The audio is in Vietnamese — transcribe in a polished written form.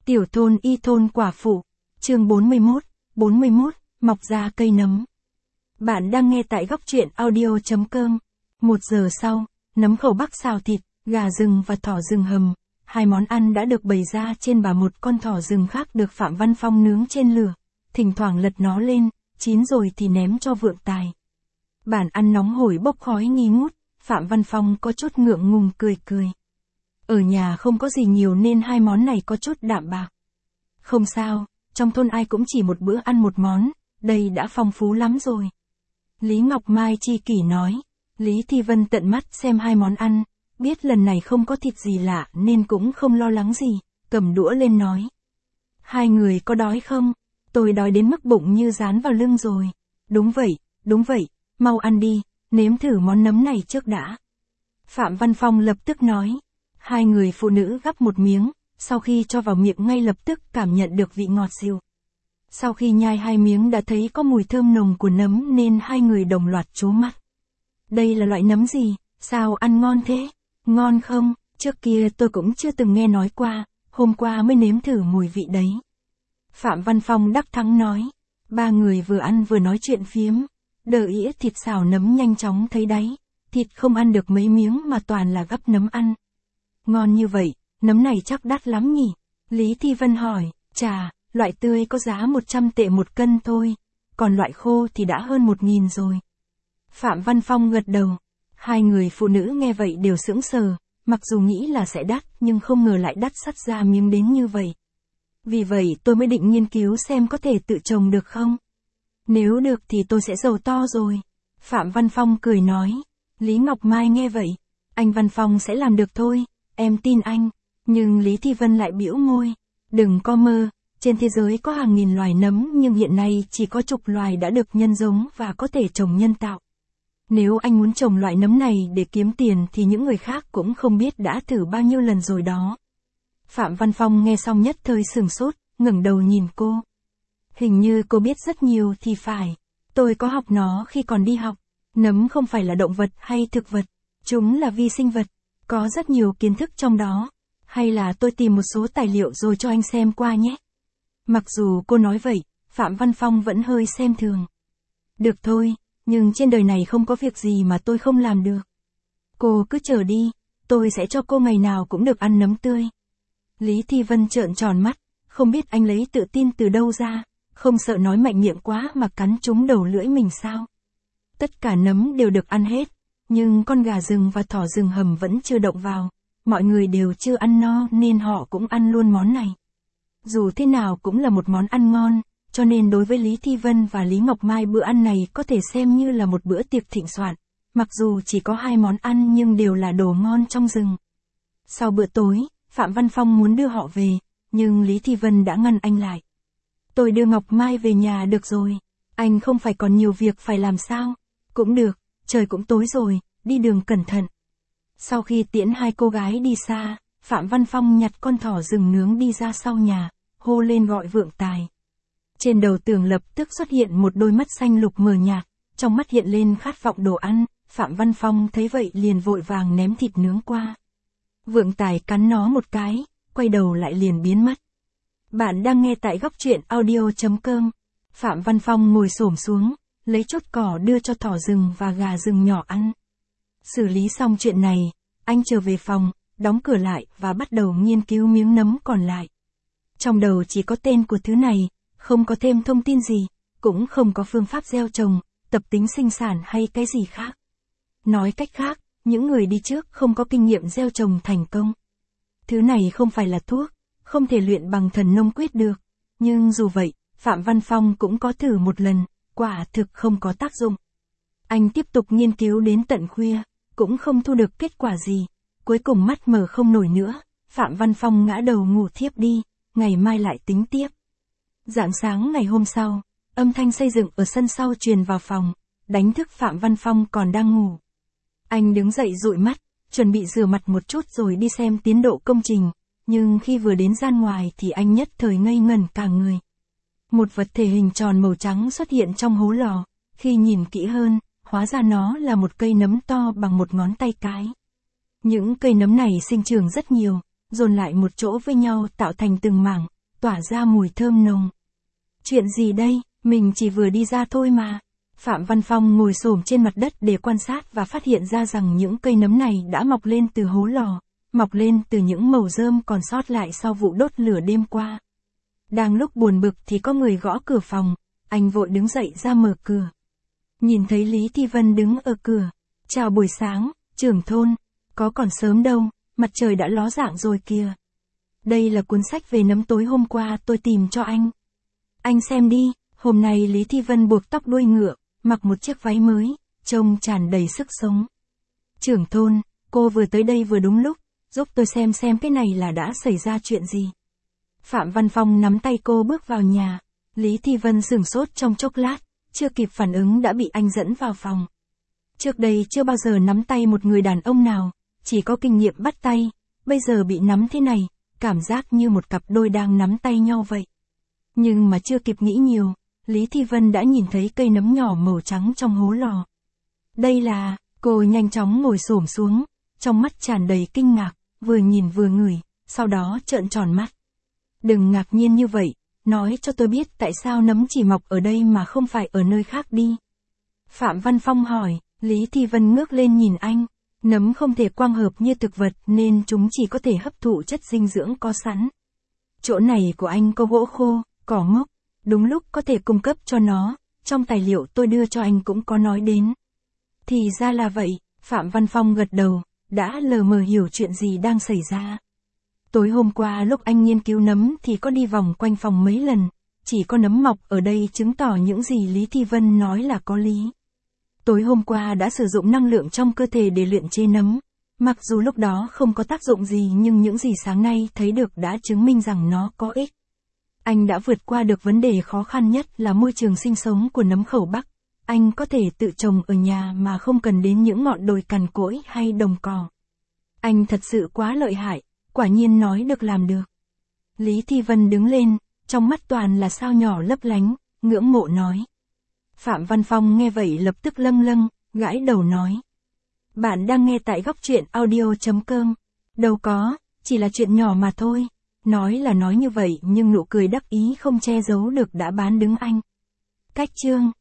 Tiểu thôn y thôn quả phụ, chương 41, mọc ra cây nấm. Bạn đang nghe tại góc truyện audio.com. 1 giờ sau, nấm khẩu bắc xào thịt, gà rừng và thỏ rừng hầm. Hai món ăn đã được bày ra trên bà một con thỏ rừng khác được Phạm Văn Phong nướng trên lửa. Thỉnh thoảng lật nó lên, chín rồi thì ném cho Vượng Tài. Bàn ăn nóng hổi bốc khói nghi ngút, Phạm Văn Phong có chút ngượng ngùng cười. Ở nhà không có gì nhiều nên hai món này có chút đạm bạc. Không sao, trong thôn ai cũng chỉ một bữa ăn một món, đây đã phong phú lắm rồi. Lý Ngọc Mai chi kỷ nói. Lý Thi Vân tận mắt xem hai món ăn, biết lần này không có thịt gì lạ nên cũng không lo lắng gì, cầm đũa lên nói. Hai người có đói không? Tôi đói đến mức bụng như dán vào lưng rồi. Đúng vậy, mau ăn đi, nếm thử món nấm này trước đã. Phạm Văn Phong lập tức nói. Hai người phụ nữ gắp một miếng, sau khi cho vào miệng ngay lập tức cảm nhận được vị ngọt dịu. Sau khi nhai hai miếng đã thấy có mùi thơm nồng của nấm nên hai người đồng loạt trố mắt. Đây là loại nấm gì, sao ăn ngon thế? Ngon không? Trước kia tôi cũng chưa từng nghe nói qua, hôm qua mới nếm thử mùi vị đấy. Phạm Văn Phong đắc thắng nói. Ba người vừa ăn vừa nói chuyện phiếm. Đợi ĩa thịt xào nấm nhanh chóng thấy đáy. Thịt không ăn được mấy miếng mà toàn là gắp nấm ăn. Ngon như vậy, nấm này chắc đắt lắm nhỉ? Lý Thi Vân hỏi. Chà, loại tươi có giá 100 tệ một cân thôi, còn loại khô thì đã hơn 1.000 rồi. Phạm Văn Phong gật đầu. Hai người phụ nữ nghe vậy đều sững sờ, mặc dù nghĩ là sẽ đắt nhưng không ngờ lại đắt sắt ra miếng đến như vậy. Vì vậy tôi mới định nghiên cứu xem có thể tự trồng được không. Nếu được thì tôi sẽ giàu to rồi. Phạm Văn Phong cười nói. Lý Ngọc Mai nghe vậy. Anh Văn Phong sẽ làm được thôi, em tin anh. Nhưng Lý Thi Vân lại bĩu môi. Đừng có mơ, trên thế giới có hàng nghìn loài nấm nhưng hiện nay chỉ có chục loài đã được nhân giống và có thể trồng nhân tạo. Nếu anh muốn trồng loại nấm này để kiếm tiền thì những người khác cũng không biết đã thử bao nhiêu lần rồi đó. Phạm Văn Phong nghe xong nhất thời sửng sốt, ngẩng đầu nhìn cô. Hình như cô biết rất nhiều thì phải. Tôi có học nó khi còn đi học. Nấm không phải là động vật hay thực vật. Chúng là vi sinh vật. Có rất nhiều kiến thức trong đó. Hay là tôi tìm một số tài liệu rồi cho anh xem qua nhé. Mặc dù cô nói vậy, Phạm Văn Phong vẫn hơi xem thường. Được thôi, nhưng trên đời này không có việc gì mà tôi không làm được. Cô cứ chờ đi, tôi sẽ cho cô ngày nào cũng được ăn nấm tươi. Lý Thi Vân trợn tròn mắt, không biết anh lấy tự tin từ đâu ra, không sợ nói mạnh miệng quá mà cắn trúng đầu lưỡi mình sao. Tất cả nấm đều được ăn hết, nhưng con gà rừng và thỏ rừng hầm vẫn chưa động vào. Mọi người đều chưa ăn no nên họ cũng ăn luôn món này. Dù thế nào cũng là một món ăn ngon, cho nên đối với Lý Thi Vân và Lý Ngọc Mai bữa ăn này có thể xem như là một bữa tiệc thịnh soạn. Mặc dù chỉ có hai món ăn nhưng đều là đồ ngon trong rừng. Sau bữa tối, Phạm Văn Phong muốn đưa họ về, nhưng Lý Thi Vân đã ngăn anh lại. Tôi đưa Ngọc Mai về nhà được rồi, anh không phải còn nhiều việc phải làm sao? Cũng được, trời cũng tối rồi, đi đường cẩn thận. Sau khi tiễn hai cô gái đi xa, Phạm Văn Phong nhặt con thỏ rừng nướng đi ra sau nhà, hô lên gọi Vượng Tài. Trên đầu tường lập tức xuất hiện một đôi mắt xanh lục mờ nhạt, trong mắt hiện lên khát vọng đồ ăn, Phạm Văn Phong thấy vậy liền vội vàng ném thịt nướng qua. Vượng Tài cắn nó một cái, quay đầu lại liền biến mất. Bạn đang nghe tại góc truyện audio.com. Phạm Văn Phong ngồi xổm xuống, lấy chốt cỏ đưa cho thỏ rừng và gà rừng nhỏ ăn. Xử lý xong chuyện này, anh trở về phòng, đóng cửa lại và bắt đầu nghiên cứu miếng nấm còn lại. Trong đầu chỉ có tên của thứ này, không có thêm thông tin gì, cũng không có phương pháp gieo trồng, tập tính sinh sản hay cái gì khác. Nói cách khác, những người đi trước không có kinh nghiệm gieo trồng thành công. Thứ này không phải là thuốc, không thể luyện bằng thần nông quyết được. Nhưng dù vậy, Phạm Văn Phong cũng có thử một lần, quả thực không có tác dụng. Anh tiếp tục nghiên cứu đến tận khuya, cũng không thu được kết quả gì. Cuối cùng mắt mở không nổi nữa, Phạm Văn Phong ngã đầu ngủ thiếp đi, ngày mai lại tính tiếp. Rạng sáng ngày hôm sau, âm thanh xây dựng ở sân sau truyền vào phòng, đánh thức Phạm Văn Phong còn đang ngủ. Anh đứng dậy dụi mắt, chuẩn bị rửa mặt một chút rồi đi xem tiến độ công trình, nhưng khi vừa đến gian ngoài thì anh nhất thời ngây ngẩn cả người. Một vật thể hình tròn màu trắng xuất hiện trong hố lò, khi nhìn kỹ hơn, hóa ra nó là một cây nấm to bằng một ngón tay cái. Những cây nấm này sinh trưởng rất nhiều, dồn lại một chỗ với nhau tạo thành từng mảng, tỏa ra mùi thơm nồng. Chuyện gì đây, mình chỉ vừa đi ra thôi mà. Phạm Văn Phong ngồi xổm trên mặt đất để quan sát và phát hiện ra rằng những cây nấm này đã mọc lên từ hố lò, mọc lên từ những mẩu rơm còn sót lại sau vụ đốt lửa đêm qua. Đang lúc buồn bực thì có người gõ cửa phòng, anh vội đứng dậy ra mở cửa. Nhìn thấy Lý Thi Vân đứng ở cửa. Chào buổi sáng, trưởng thôn. Có còn sớm đâu, mặt trời đã ló dạng rồi kìa. Đây là cuốn sách về nấm tối hôm qua tôi tìm cho anh. Anh xem đi, hôm nay Lý Thi Vân buộc tóc đuôi ngựa, mặc một chiếc váy mới, trông tràn đầy sức sống. Trưởng thôn, cô vừa tới đây vừa đúng lúc, giúp tôi xem cái này là đã xảy ra chuyện gì. Phạm Văn Phong nắm tay cô bước vào nhà. Lý Thi Vân sửng sốt trong chốc lát, chưa kịp phản ứng đã bị anh dẫn vào phòng. Trước đây chưa bao giờ nắm tay một người đàn ông nào, chỉ có kinh nghiệm bắt tay, bây giờ bị nắm thế này, cảm giác như một cặp đôi đang nắm tay nhau vậy. Nhưng mà chưa kịp nghĩ nhiều, Lý Thi Vân đã nhìn thấy cây nấm nhỏ màu trắng trong hố lò. Đây là, cô nhanh chóng ngồi xổm xuống, trong mắt tràn đầy kinh ngạc, vừa nhìn vừa ngửi, sau đó trợn tròn mắt. Đừng ngạc nhiên như vậy, nói cho tôi biết tại sao nấm chỉ mọc ở đây mà không phải ở nơi khác đi. Phạm Văn Phong hỏi, Lý Thi Vân ngước lên nhìn anh. Nấm không thể quang hợp như thực vật nên chúng chỉ có thể hấp thụ chất dinh dưỡng có sẵn. Chỗ này của anh có gỗ khô, cỏ mốc, đúng lúc có thể cung cấp cho nó, trong tài liệu tôi đưa cho anh cũng có nói đến. Thì ra là vậy, Phạm Văn Phong gật đầu, đã lờ mờ hiểu chuyện gì đang xảy ra. Tối hôm qua lúc anh nghiên cứu nấm thì có đi vòng quanh phòng mấy lần, chỉ có nấm mọc ở đây chứng tỏ những gì Lý Thi Vân nói là có lý. Tối hôm qua đã sử dụng năng lượng trong cơ thể để luyện chế nấm. Mặc dù lúc đó không có tác dụng gì nhưng những gì sáng nay thấy được đã chứng minh rằng nó có ích. Anh đã vượt qua được vấn đề khó khăn nhất là môi trường sinh sống của nấm khẩu Bắc. Anh có thể tự trồng ở nhà mà không cần đến những ngọn đồi cằn cỗi hay đồng cỏ. Anh thật sự quá lợi hại, quả nhiên nói được làm được. Lý Thi Vân đứng lên, trong mắt toàn là sao nhỏ lấp lánh, ngưỡng mộ nói. Phạm Văn Phong nghe vậy lập tức lâng lâng, gãi đầu nói. Bạn đang nghe tại góc truyện audio.com. Đâu có, chỉ là chuyện nhỏ mà thôi. Nói là nói như vậy nhưng nụ cười đắc ý không che giấu được đã bán đứng anh. Cách chương